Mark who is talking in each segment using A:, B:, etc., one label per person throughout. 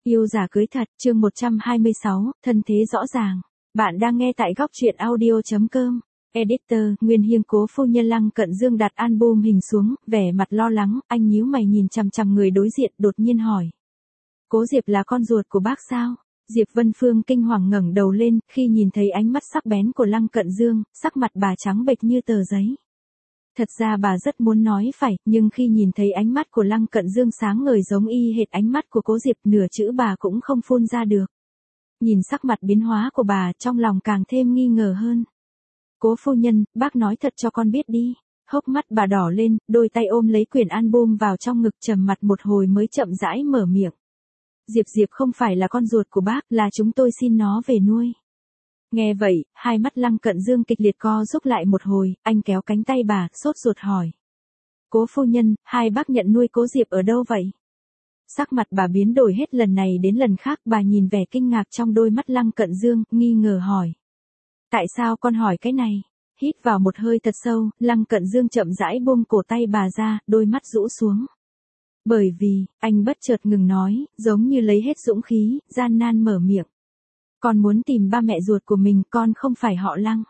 A: Yêu giả cưới thật, chương 126, thân thế rõ ràng. Bạn đang nghe tại góc truyện audio.com. Editor, Nguyên Hiên Cố phu nhân Lăng Cận Dương đặt album hình xuống, vẻ mặt lo lắng, anh nhíu mày nhìn chằm chằm người đối diện, đột nhiên hỏi. Cố Diệp là con ruột của bác sao? Diệp Vân Phương kinh hoàng ngẩng đầu lên, khi nhìn thấy ánh mắt sắc bén của Lăng Cận Dương, sắc mặt bà trắng bệch như tờ giấy. Thật ra bà rất muốn nói phải, nhưng khi nhìn thấy ánh mắt của Lăng Cận Dương sáng ngời giống y hệt ánh mắt của Cố Diệp, nửa chữ bà cũng không phun ra được. Nhìn sắc mặt biến hóa của bà, trong lòng càng thêm nghi ngờ hơn. Cố phu nhân, bác nói thật cho con biết đi. Hốc mắt bà đỏ lên, đôi tay ôm lấy quyển album vào trong ngực, trầm mặt một hồi mới chậm rãi mở miệng. Diệp không phải là con ruột của bác, là chúng tôi xin nó về nuôi. Nghe vậy, hai mắt Lăng Cận Dương kịch liệt co rúm lại một hồi, anh kéo cánh tay bà, sốt ruột hỏi. Cố phu nhân, hai bác nhận nuôi Cố Diệp ở đâu vậy? Sắc mặt bà biến đổi hết lần này đến lần khác, bà nhìn vẻ kinh ngạc trong đôi mắt Lăng Cận Dương, nghi ngờ hỏi. Tại sao con hỏi cái này? Hít vào một hơi thật sâu, Lăng Cận Dương chậm rãi buông cổ tay bà ra, đôi mắt rũ xuống. Bởi vì, anh bất chợt ngừng nói, giống như lấy hết dũng khí, gian nan mở miệng. Con muốn tìm ba mẹ ruột của mình, con không phải họ Lăng.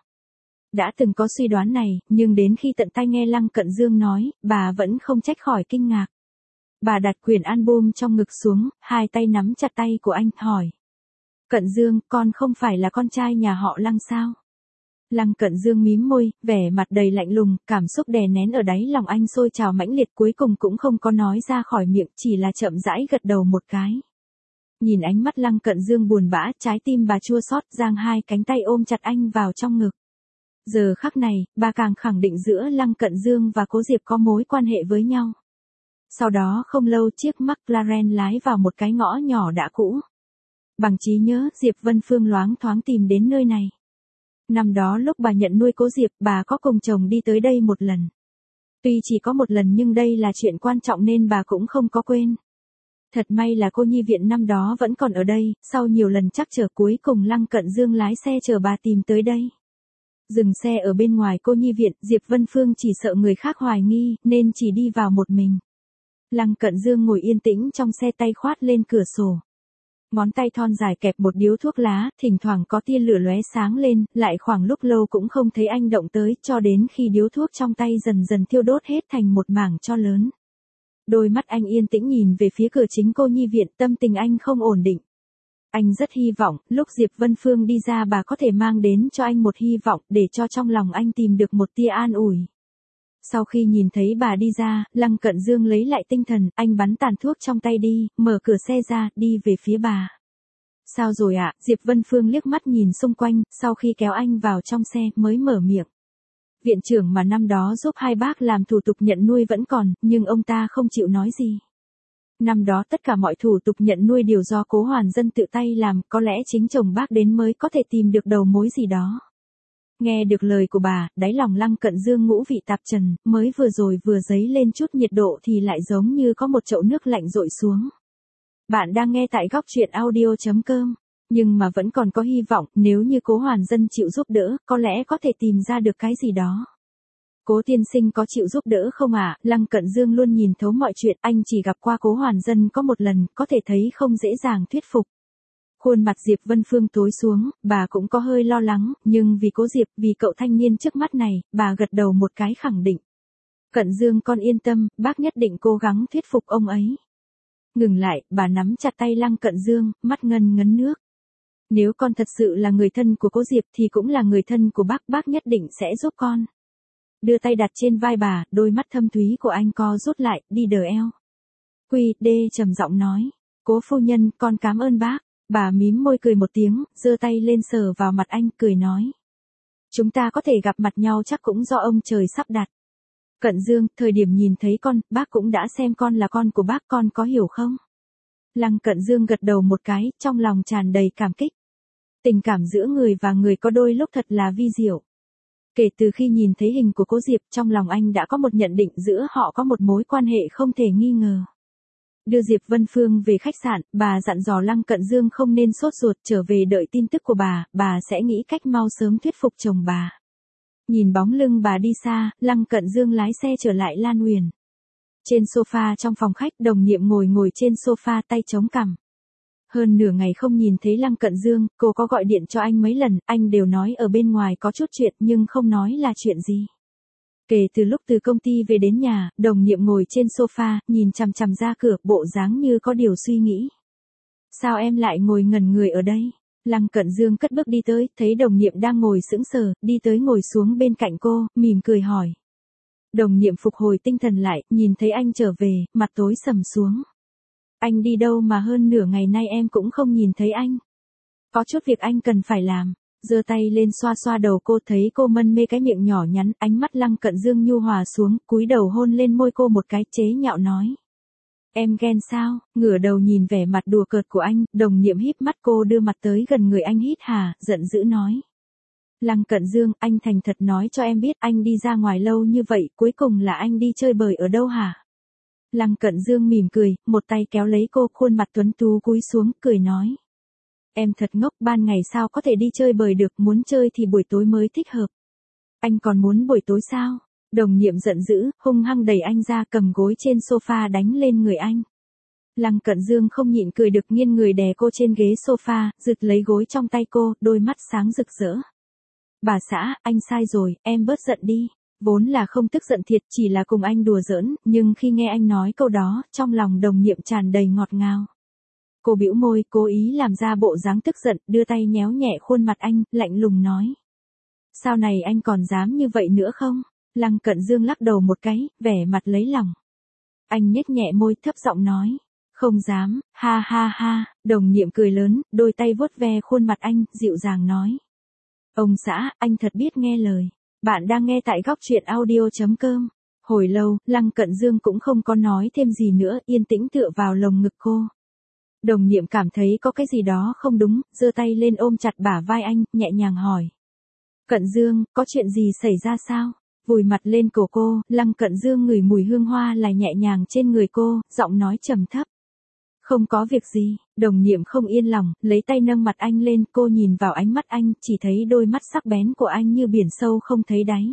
A: Đã từng có suy đoán này, nhưng đến khi tận tai nghe Lăng Cận Dương nói, bà vẫn không tránh khỏi kinh ngạc. Bà đặt quyển album trong ngực xuống, hai tay nắm chặt tay của anh, hỏi. Cận Dương, con không phải là con trai nhà họ Lăng sao? Lăng Cận Dương mím môi, vẻ mặt đầy lạnh lùng, cảm xúc đè nén ở đáy lòng anh sôi trào mãnh liệt, cuối cùng cũng không có nói ra khỏi miệng, chỉ là chậm rãi gật đầu một cái. Nhìn ánh mắt Lăng Cận Dương buồn bã, trái tim bà chua xót, giang hai cánh tay ôm chặt anh vào trong ngực. Giờ khắc này, bà càng khẳng định giữa Lăng Cận Dương và Cố Diệp có mối quan hệ với nhau. Sau đó không lâu, chiếc McLaren lái vào một cái ngõ nhỏ đã cũ. Bằng trí nhớ, Diệp Vân Phương loáng thoáng tìm đến nơi này. Năm đó lúc bà nhận nuôi Cố Diệp, bà có cùng chồng đi tới đây một lần. Tuy chỉ có một lần nhưng đây là chuyện quan trọng nên bà cũng không có quên. Thật may là cô nhi viện năm đó vẫn còn ở đây, sau nhiều lần trắc trở cuối cùng Lăng Cận Dương lái xe chở bà tìm tới đây. Dừng xe ở bên ngoài cô nhi viện, Diệp Vân Phương chỉ sợ người khác hoài nghi, nên chỉ đi vào một mình. Lăng Cận Dương ngồi yên tĩnh trong xe, tay khoát lên cửa sổ. Ngón tay thon dài kẹp một điếu thuốc lá, thỉnh thoảng có tia lửa lóe sáng lên, lại khoảng lúc lâu cũng không thấy anh động tới, cho đến khi điếu thuốc trong tay dần dần thiêu đốt hết thành một mảng tro lớn. Đôi mắt anh yên tĩnh nhìn về phía cửa chính cô nhi viện, tâm tình anh không ổn định. Anh rất hy vọng, lúc Diệp Vân Phương đi ra bà có thể mang đến cho anh một hy vọng, để cho trong lòng anh tìm được một tia an ủi. Sau khi nhìn thấy bà đi ra, Lăng Cận Dương lấy lại tinh thần, anh bắn tàn thuốc trong tay đi, mở cửa xe ra, đi về phía bà. Sao rồi ạ? Diệp Vân Phương liếc mắt nhìn xung quanh, sau khi kéo anh vào trong xe, mới mở miệng. Viện trưởng mà năm đó giúp hai bác làm thủ tục nhận nuôi vẫn còn, nhưng ông ta không chịu nói gì. Năm đó tất cả mọi thủ tục nhận nuôi đều do Cố Hoàn Dân tự tay làm, có lẽ chính chồng bác đến mới có thể tìm được đầu mối gì đó. Nghe được lời của bà, đáy lòng Lăng Cận Dương ngũ vị tạp trần, mới vừa rồi vừa dấy lên chút nhiệt độ thì lại giống như có một chậu nước lạnh dội xuống. Bạn đang nghe tại góc truyện audio.com, nhưng mà vẫn còn có hy vọng, nếu như Cố Hoàn Dân chịu giúp đỡ, có lẽ có thể tìm ra được cái gì đó. Cố tiên sinh có chịu giúp đỡ không ạ? Lăng Cận Dương luôn nhìn thấu mọi chuyện, anh chỉ gặp qua Cố Hoàn Dân có một lần, có thể thấy không dễ dàng thuyết phục. Khuôn mặt Diệp Vân Phương tối xuống, bà cũng có hơi lo lắng, nhưng vì Cố Diệp, vì cậu thanh niên trước mắt này, bà gật đầu một cái khẳng định. Cận Dương con yên tâm, bác nhất định cố gắng thuyết phục ông ấy. Ngừng lại, bà nắm chặt tay Lăng Cận Dương, mắt ngân ngấn nước. Nếu con thật sự là người thân của Cố Diệp thì cũng là người thân của bác nhất định sẽ giúp con. Đưa tay đặt trên vai bà, đôi mắt thâm thúy của anh co rút lại, đi đờ eo. Quy, đê trầm giọng nói. Cố phu nhân, con cảm ơn bác. Bà mím môi cười một tiếng, giơ tay lên sờ vào mặt anh, cười nói. Chúng ta có thể gặp mặt nhau chắc cũng do ông trời sắp đặt. Cận Dương, thời điểm nhìn thấy con, bác cũng đã xem con là con của bác, con có hiểu không? Lăng Cận Dương gật đầu một cái, trong lòng tràn đầy cảm kích. Tình cảm giữa người và người có đôi lúc thật là vi diệu. Kể từ khi nhìn thấy hình của Cố Diệp, trong lòng anh đã có một nhận định giữa họ có một mối quan hệ không thể nghi ngờ. Đưa Diệp Vân Phương về khách sạn, bà dặn dò Lăng Cận Dương không nên sốt ruột, trở về đợi tin tức của bà sẽ nghĩ cách mau sớm thuyết phục chồng bà. Nhìn bóng lưng bà đi xa, Lăng Cận Dương lái xe trở lại Lan Uyển. Trên sofa trong phòng khách, đồng niệm ngồi trên sofa tay chống cằm. Hơn nửa ngày không nhìn thấy Lăng Cận Dương, cô có gọi điện cho anh mấy lần, anh đều nói ở bên ngoài có chút chuyện nhưng không nói là chuyện gì. Kể từ lúc từ công ty về đến nhà, đồng niệm ngồi trên sofa, nhìn chằm chằm ra cửa, bộ dáng như có điều suy nghĩ. Sao em lại ngồi ngẩn người ở đây? Lăng Cận Dương cất bước đi tới, thấy đồng niệm đang ngồi sững sờ, đi tới ngồi xuống bên cạnh cô, mỉm cười hỏi. Đồng niệm phục hồi tinh thần lại, nhìn thấy anh trở về, mặt tối sầm xuống. Anh đi đâu mà hơn nửa ngày nay em cũng không nhìn thấy anh. Có chút việc anh cần phải làm. Giơ tay lên xoa xoa đầu cô, thấy cô mân mê cái miệng nhỏ nhắn, ánh mắt Lăng Cận Dương nhu hòa xuống, cúi đầu hôn lên môi cô một cái, chế nhạo nói. Em ghen sao? Ngửa đầu nhìn vẻ mặt đùa cợt của anh, đồng niệm híp mắt, cô đưa mặt tới gần người anh hít hà, giận dữ nói. Lăng Cận Dương, anh thành thật nói cho em biết anh đi ra ngoài lâu như vậy, cuối cùng là anh đi chơi bời ở đâu hả? Lăng Cận Dương mỉm cười, một tay kéo lấy cô, khuôn mặt tuấn tú cúi xuống, cười nói. Em thật ngốc, ban ngày sao có thể đi chơi bời được, muốn chơi thì buổi tối mới thích hợp. Anh còn muốn buổi tối sao? Đồng niệm giận dữ, hung hăng đẩy anh ra, cầm gối trên sofa đánh lên người anh. Lăng Cận Dương không nhịn cười được, nghiêng người đè cô trên ghế sofa, giật lấy gối trong tay cô, đôi mắt sáng rực rỡ. Bà xã, anh sai rồi, em bớt giận đi. Vốn là không tức giận thiệt, chỉ là cùng anh đùa giỡn, nhưng khi nghe anh nói câu đó, trong lòng đồng niệm tràn đầy ngọt ngào. Cô bĩu môi, cố ý làm ra bộ dáng tức giận, đưa tay nhéo nhẹ khuôn mặt anh, lạnh lùng nói. Sau này anh còn dám như vậy nữa không? Lăng Cận Dương lắc đầu một cái, vẻ mặt lấy lòng. Anh nhếch nhẹ môi, thấp giọng nói. Không dám, ha ha ha, đồng niệm cười lớn, đôi tay vuốt ve khuôn mặt anh, dịu dàng nói. Ông xã, anh thật biết nghe lời. Bạn đang nghe tại góc truyện audio.com. Hồi lâu, Lăng Cận Dương cũng không có nói thêm gì nữa, yên tĩnh tựa vào lồng ngực cô. Đồng niệm cảm thấy có cái gì đó không đúng, giơ tay lên ôm chặt bả vai anh, nhẹ nhàng hỏi. Cận Dương, có chuyện gì xảy ra sao? Vùi mặt lên cổ cô, Lăng Cận Dương ngửi mùi hương hoa lại nhẹ nhàng trên người cô, giọng nói trầm thấp. Không có việc gì, đồng niệm không yên lòng, lấy tay nâng mặt anh lên, cô nhìn vào ánh mắt anh, chỉ thấy đôi mắt sắc bén của anh như biển sâu không thấy đáy.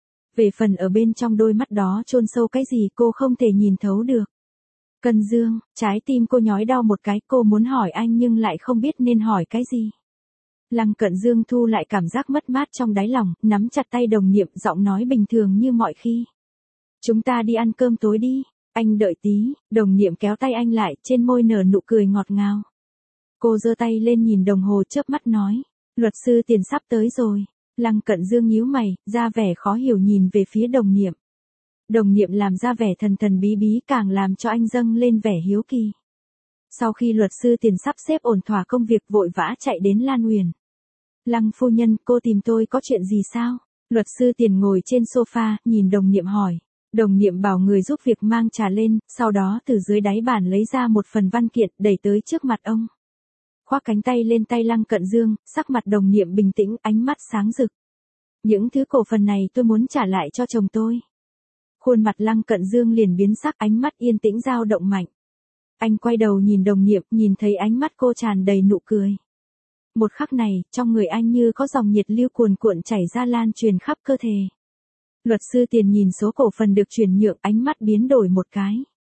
A: Về phần ở bên trong đôi mắt đó chôn sâu cái gì cô không thể nhìn thấu được. Cận Dương, trái tim cô nhói đau một cái, cô muốn hỏi anh nhưng lại không biết nên hỏi cái gì. Lăng Cận Dương thu lại cảm giác mất mát trong đáy lòng, nắm chặt tay đồng niệm, giọng nói bình thường như mọi khi. Chúng ta đi ăn cơm tối đi, anh đợi tí, đồng niệm kéo tay anh lại, trên môi nở nụ cười ngọt ngào. Cô giơ tay lên nhìn đồng hồ, chớp mắt nói, luật sư Tiền sắp tới rồi. Lăng Cận Dương nhíu mày, ra vẻ khó hiểu nhìn về phía đồng niệm. Đồng niệm làm ra vẻ thần thần bí bí, càng làm cho anh dâng lên vẻ hiếu kỳ. Sau khi luật sư Tiền sắp xếp ổn thỏa công việc, vội vã chạy đến Lan Huyền. Lăng phu nhân, cô tìm tôi có chuyện gì sao? Luật sư Tiền ngồi trên sofa, nhìn đồng niệm hỏi. Đồng niệm bảo người giúp việc mang trà lên, sau đó từ dưới đáy bàn lấy ra một phần văn kiện, đẩy tới trước mặt ông. Khoác cánh tay lên tay Lăng Cận Dương, sắc mặt đồng niệm bình tĩnh, ánh mắt sáng rực. Những thứ cổ phần này tôi muốn trả lại cho chồng tôi. Khuôn mặt Lăng Cận Dương liền biến sắc, ánh mắt yên tĩnh dao động mạnh. Anh quay đầu nhìn đồng niệm, nhìn thấy ánh mắt cô tràn đầy nụ cười. Một khắc này, trong người anh như có dòng nhiệt lưu cuồn cuộn chảy ra, lan truyền khắp cơ thể. Luật sư Tiền nhìn số cổ phần được chuyển nhượng, ánh mắt biến đổi một cái.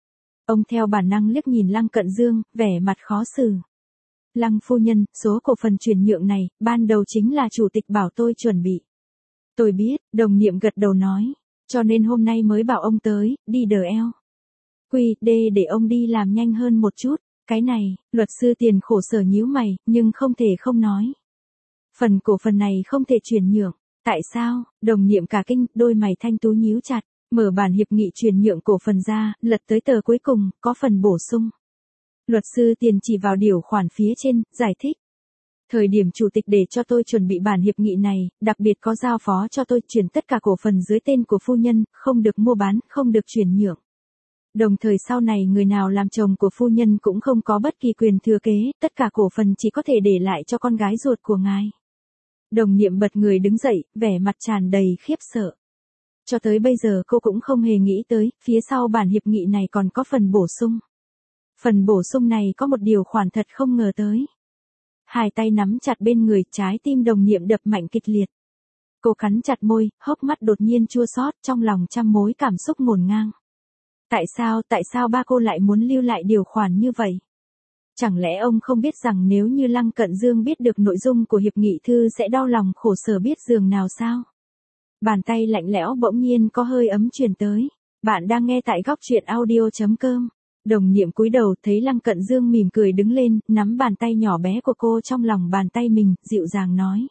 A: Ông theo bản năng liếc nhìn Lăng Cận Dương, vẻ mặt khó xử. Lăng phu nhân, số cổ phần chuyển nhượng này, ban đầu chính là chủ tịch bảo tôi chuẩn bị. Tôi biết, đồng niệm gật đầu nói. Cho nên hôm nay mới bảo ông tới, đi đờ eo. Quy, để ông đi làm nhanh hơn một chút. Cái này, luật sư Tiền khổ sở nhíu mày, nhưng không thể không nói. Phần cổ phần này không thể chuyển nhượng. Tại sao? Đồng niệm cả kinh, đôi mày thanh tú nhíu chặt, mở bản hiệp nghị chuyển nhượng cổ phần ra, lật tới tờ cuối cùng, có phần bổ sung. Luật sư Tiền chỉ vào điều khoản phía trên, giải thích. Thời điểm chủ tịch để cho tôi chuẩn bị bản hiệp nghị này, đặc biệt có giao phó cho tôi chuyển tất cả cổ phần dưới tên của phu nhân, không được mua bán, không được chuyển nhượng. Đồng thời sau này người nào làm chồng của phu nhân cũng không có bất kỳ quyền thừa kế, tất cả cổ phần chỉ có thể để lại cho con gái ruột của ngài. Đồng niệm bật người đứng dậy, vẻ mặt tràn đầy khiếp sợ. Cho tới bây giờ cô cũng không hề nghĩ tới, phía sau bản hiệp nghị này còn có phần bổ sung. Phần bổ sung này có một điều khoản thật không ngờ tới. Hai tay nắm chặt bên người, trái tim đồng niệm đập mạnh kịch liệt. Cô cắn chặt môi, hốc mắt đột nhiên chua xót, trong lòng trăm mối cảm xúc ngổn ngang. Tại sao ba cô lại muốn lưu lại điều khoản như vậy? Chẳng lẽ ông không biết rằng nếu như Lăng Cận Dương biết được nội dung của hiệp nghị thư sẽ đau lòng khổ sở biết giường nào sao? Bàn tay lạnh lẽo bỗng nhiên có hơi ấm truyền tới. Bạn đang nghe tại góc truyện audio.com. Đồng Niệm cúi đầu thấy Lăng Cận Dương mỉm cười đứng lên, nắm bàn tay nhỏ bé của cô trong lòng bàn tay mình, dịu dàng nói.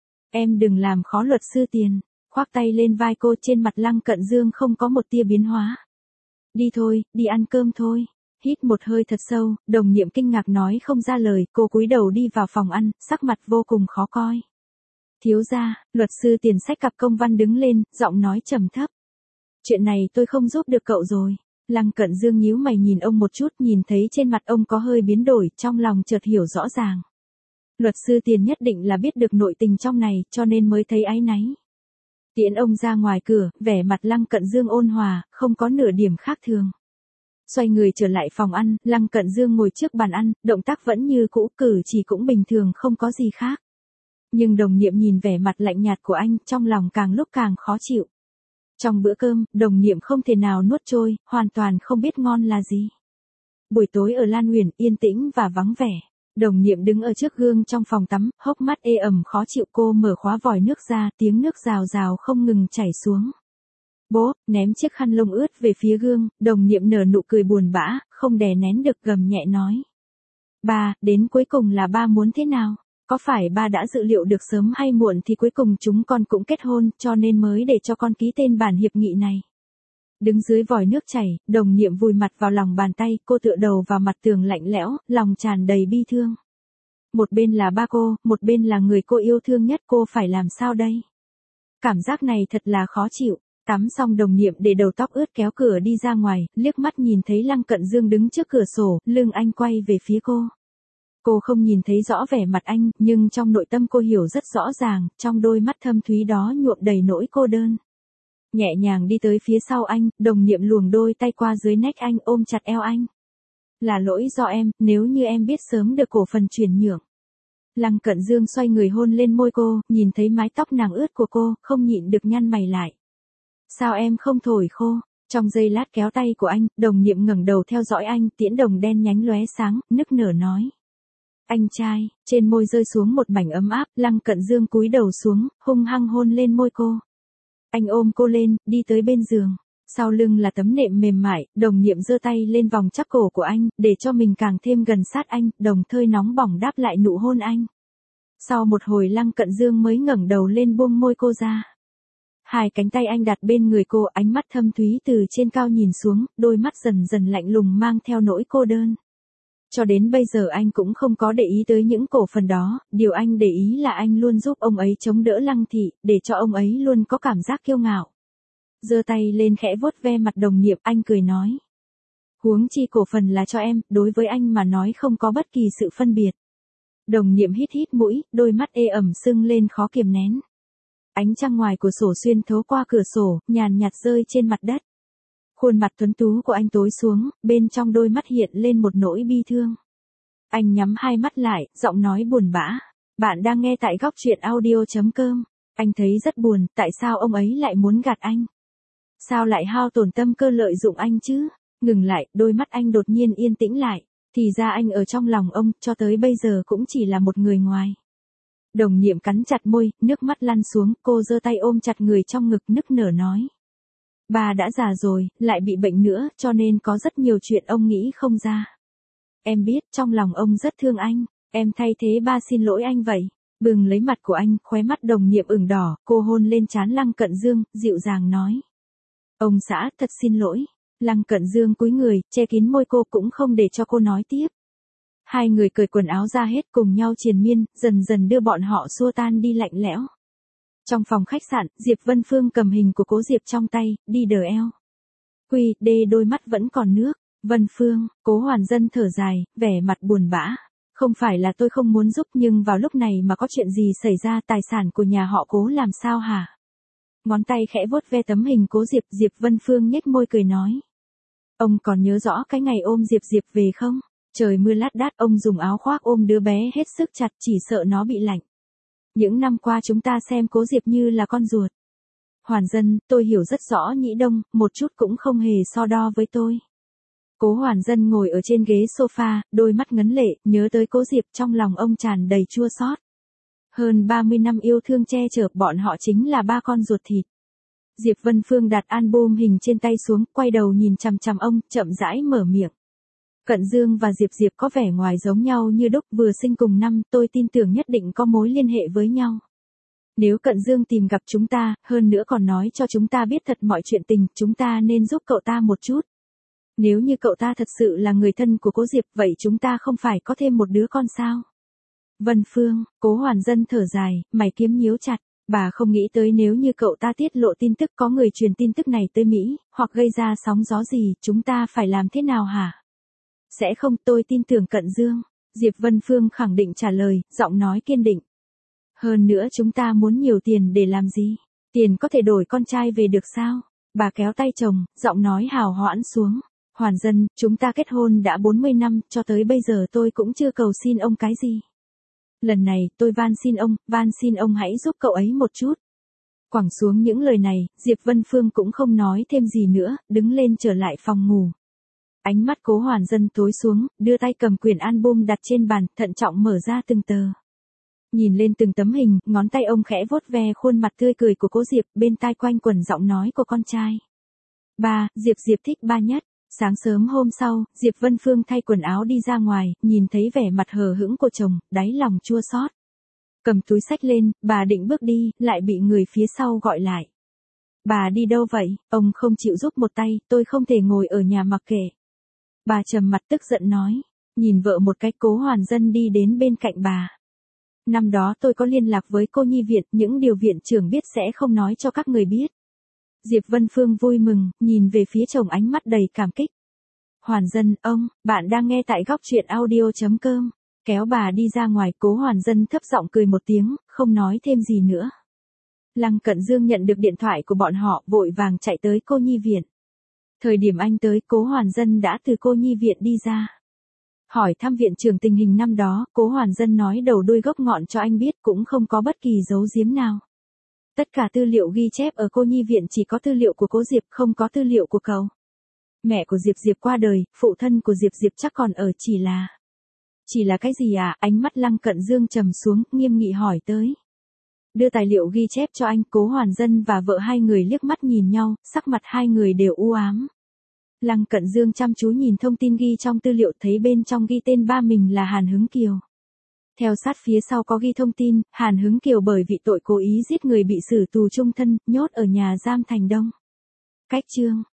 A: Em đừng làm khó luật sư Tiền. Khoác tay lên vai cô, trên mặt Lăng Cận Dương không có một tia biến hóa. Đi thôi, đi ăn cơm thôi. Hít một hơi thật sâu, Đồng Niệm kinh ngạc nói không ra lời, cô cúi đầu đi vào phòng ăn, sắc mặt vô cùng khó coi. Thiếu gia, luật sư Tiền xách cặp công văn đứng lên, giọng nói trầm thấp. Chuyện này tôi không giúp được cậu rồi. Lăng Cận Dương nhíu mày nhìn ông một chút, nhìn thấy trên mặt ông có hơi biến đổi, trong lòng chợt hiểu rõ ràng. Luật sư Tiền nhất định là biết được nội tình trong này, cho nên mới thấy áy náy. Tiễn ông ra ngoài cửa, vẻ mặt Lăng Cận Dương ôn hòa, không có nửa điểm khác thường. Xoay người trở lại phòng ăn, Lăng Cận Dương ngồi trước bàn ăn, động tác vẫn như cũ, cử chỉ cũng bình thường không có gì khác. Nhưng Đồng Niệm nhìn vẻ mặt lạnh nhạt của anh, trong lòng càng lúc càng khó chịu. Trong bữa cơm, Đồng Niệm không thể nào nuốt trôi, hoàn toàn không biết ngon là gì. Buổi tối ở Lan Huyền, yên tĩnh và vắng vẻ. Đồng Niệm đứng ở trước gương trong phòng tắm, hốc mắt ê ẩm khó chịu, cô mở khóa vòi nước ra, tiếng nước rào rào không ngừng chảy xuống. Bố, ném chiếc khăn lông ướt về phía gương, Đồng Niệm nở nụ cười buồn bã, không đè nén được gầm nhẹ nói. Ba, đến cuối cùng là ba muốn thế nào? Có phải ba đã dự liệu được sớm hay muộn thì cuối cùng chúng con cũng kết hôn, cho nên mới để cho con ký tên bản hiệp nghị này. Đứng dưới vòi nước chảy, Đồng Niệm vùi mặt vào lòng bàn tay, cô tựa đầu vào mặt tường lạnh lẽo, lòng tràn đầy bi thương. Một bên là ba cô, một bên là người cô yêu thương nhất, cô phải làm sao đây? Cảm giác này thật là khó chịu. Tắm xong Đồng Niệm để đầu tóc ướt kéo cửa đi ra ngoài, liếc mắt nhìn thấy Lăng Cận Dương đứng trước cửa sổ, lưng anh quay về phía cô. Cô không nhìn thấy rõ vẻ mặt anh, nhưng trong nội tâm cô hiểu rất rõ ràng, trong đôi mắt thâm thúy đó nhuộm đầy nỗi cô đơn. Nhẹ nhàng đi tới phía sau anh, Đồng Niệm luồng đôi tay qua dưới nách anh, ôm chặt eo anh. Là lỗi do em, nếu như em biết sớm được cổ phần chuyển nhượng. Lăng Cận Dương xoay người hôn lên môi cô, nhìn thấy mái tóc nàng ướt của cô, không nhịn được nhăn mày lại. Sao em không thổi khô? Trong giây lát kéo tay của anh, Đồng Niệm ngẩng đầu theo dõi anh, tiễn đồng đen nhánh lóe sáng, nức nở nói. Anh trai, trên môi rơi xuống một mảnh ấm áp, Lăng Cận Dương cúi đầu xuống, hung hăng hôn lên môi cô. Anh ôm cô lên, đi tới bên giường. Sau lưng là tấm nệm mềm mại, Đồng Niệm giơ tay lên vòng chắc cổ của anh, để cho mình càng thêm gần sát anh, đồng thời nóng bỏng đáp lại nụ hôn anh. Sau một hồi Lăng Cận Dương mới ngẩng đầu lên buông môi cô ra. Hai cánh tay anh đặt bên người cô, ánh mắt thâm thúy từ trên cao nhìn xuống, đôi mắt dần dần lạnh lùng mang theo nỗi cô đơn. Cho đến bây giờ anh cũng không có để ý tới những cổ phần đó, điều anh để ý là anh luôn giúp ông ấy chống đỡ Lăng thị, để cho ông ấy luôn có cảm giác kiêu ngạo. Giơ tay lên khẽ vuốt ve mặt Đồng Niệm, anh cười nói. Huống chi cổ phần là cho em, đối với anh mà nói không có bất kỳ sự phân biệt. Đồng Niệm hít hít mũi, đôi mắt ê ẩm sưng lên khó kiềm nén. Ánh trăng ngoài cửa sổ xuyên thấu qua cửa sổ, nhàn nhạt rơi trên mặt đất. Khuôn mặt tuấn tú của anh tối xuống, bên trong đôi mắt hiện lên một nỗi bi thương. Anh nhắm hai mắt lại, giọng nói buồn bã. Bạn đang nghe tại góc truyện audio.com. Anh thấy rất buồn, tại sao ông ấy lại muốn gạt anh? Sao lại hao tổn tâm cơ lợi dụng anh chứ? Ngừng lại, đôi mắt anh đột nhiên yên tĩnh lại. Thì ra anh ở trong lòng ông, cho tới bây giờ cũng chỉ là một người ngoài. Đồng Niệm cắn chặt môi, nước mắt lăn xuống, cô giơ tay ôm chặt người trong ngực, nức nở nói. Bà đã già rồi, lại bị bệnh nữa, cho nên có rất nhiều chuyện ông nghĩ không ra. Em biết, trong lòng ông rất thương anh, em thay thế ba xin lỗi anh vậy. Bừng lấy mặt của anh, khóe mắt Đồng Niệm ửng đỏ, cô hôn lên trán Lăng Cận Dương, dịu dàng nói. Ông xã, thật xin lỗi. Lăng Cận Dương cúi người, che kín môi cô, cũng không để cho cô nói tiếp. Hai người cởi quần áo ra hết, cùng nhau triền miên, dần dần đưa bọn họ xua tan đi lạnh lẽo. Trong phòng khách sạn, Diệp Vân Phương cầm hình của Cố Diệp trong tay, đi đờ eo. Quy, đê đôi mắt vẫn còn nước. Vân Phương, Cố Hoàn Dân thở dài, vẻ mặt buồn bã. Không phải là tôi không muốn giúp, nhưng vào lúc này mà có chuyện gì xảy ra, tài sản của nhà họ Cố làm sao hả? Ngón tay khẽ vuốt ve tấm hình Cố Diệp, Diệp Vân Phương nhếch môi cười nói. Ông còn nhớ rõ cái ngày ôm Diệp Diệp về không? Trời mưa lác đác, ông dùng áo khoác ôm đứa bé hết sức chặt, chỉ sợ nó bị lạnh. Những năm qua chúng ta xem Cố Diệp như là con ruột. Hoàn Dân, tôi hiểu rất rõ Nhĩ Đông, một chút cũng không hề so đo với tôi. Cố Hoàn Dân ngồi ở trên ghế sofa, đôi mắt ngấn lệ, nhớ tới Cố Diệp, trong lòng ông tràn đầy chua xót. Hơn 30 năm yêu thương che chở, bọn họ chính là ba con ruột thịt. Diệp Vân Phương đặt album hình trên tay xuống, quay đầu nhìn chằm chằm ông, chậm rãi mở miệng. Cận Dương và Diệp Diệp có vẻ ngoài giống nhau như đúc, vừa sinh cùng năm, tôi tin tưởng nhất định có mối liên hệ với nhau. Nếu Cận Dương tìm gặp chúng ta, hơn nữa còn nói cho chúng ta biết thật mọi chuyện tình, chúng ta nên giúp cậu ta một chút. Nếu như cậu ta thật sự là người thân của Cố Diệp, vậy chúng ta không phải có thêm một đứa con sao? Vân Phương, Cố Hoàn Dân thở dài, mày kiếm nhíu chặt. Bà không nghĩ tới nếu như cậu ta tiết lộ tin tức, có người truyền tin tức này tới Mỹ, hoặc gây ra sóng gió gì, chúng ta phải làm thế nào hả? Sẽ không, tôi tin tưởng Cận Dương. Diệp Vân Phương khẳng định trả lời, giọng nói kiên định. Hơn nữa chúng ta muốn nhiều tiền để làm gì? Tiền có thể đổi con trai về được sao? Bà kéo tay chồng, giọng nói hào hoãn xuống. Hoàn Dân, chúng ta kết hôn đã 40 năm, cho tới bây giờ tôi cũng chưa cầu xin ông cái gì. Lần này, tôi van xin ông hãy giúp cậu ấy một chút. Quẳng xuống những lời này, Diệp Vân Phương cũng không nói thêm gì nữa, đứng lên trở lại phòng ngủ. Ánh mắt Cố Hoàn Dân tối xuống, đưa tay cầm quyển album đặt trên bàn, thận trọng mở ra từng tờ. Nhìn lên từng tấm hình, ngón tay ông khẽ vuốt ve khuôn mặt tươi cười của Cố Diệp, bên tai quanh quẩn giọng nói của con trai. Ba, Diệp thích ba nhất. Sáng sớm hôm sau, Diệp Vân Phương thay quần áo đi ra ngoài, nhìn thấy vẻ mặt hờ hững của chồng, đáy lòng chua xót. Cầm túi xách lên, bà định bước đi, lại bị người phía sau gọi lại. Bà đi đâu vậy? Ông không chịu giúp một tay, tôi không thể ngồi ở nhà mặc kệ. Bà trầm mặt tức giận nói, nhìn vợ một cách. Cố Hoàn Dân đi đến bên cạnh bà. Năm đó tôi có liên lạc với cô nhi viện, những điều viện trưởng biết sẽ không nói cho các người biết. Diệp Vân Phương vui mừng, nhìn về phía chồng ánh mắt đầy cảm kích. Hoàn Dân, bạn đang nghe tại Góc Truyện Audio.com. Kéo bà đi ra ngoài, Cố Hoàn Dân thấp giọng cười một tiếng, không nói thêm gì nữa. Lăng Cận Dương nhận được điện thoại của bọn họ, vội vàng chạy tới cô nhi viện. Thời điểm anh tới, Cố Hoàn Dân đã từ cô nhi viện đi ra. Hỏi thăm viện trưởng tình hình năm đó, Cố Hoàn Dân nói đầu đuôi gốc ngọn cho anh biết, cũng không có bất kỳ giấu giếm nào. Tất cả tư liệu ghi chép ở cô nhi viện chỉ có tư liệu của Cố Diệp, không có tư liệu của cậu. Mẹ của Diệp qua đời, phụ thân của Diệp chắc còn ở, Chỉ là cái gì à? Ánh mắt Lăng Cận Dương trầm xuống, nghiêm nghị hỏi tới. Đưa tài liệu ghi chép cho anh. Cố Hoàn Dân và vợ hai người liếc mắt nhìn nhau, sắc mặt hai người đều u ám. Lăng Cận Dương chăm chú nhìn thông tin ghi trong tư liệu, thấy bên trong ghi tên ba mình là Hàn Hứng Kiều. Theo sát phía sau có ghi thông tin, Hàn Hứng Kiều bởi vì tội cố ý giết người bị xử tù chung thân, nhốt ở nhà giam Thành Đông. Cách chương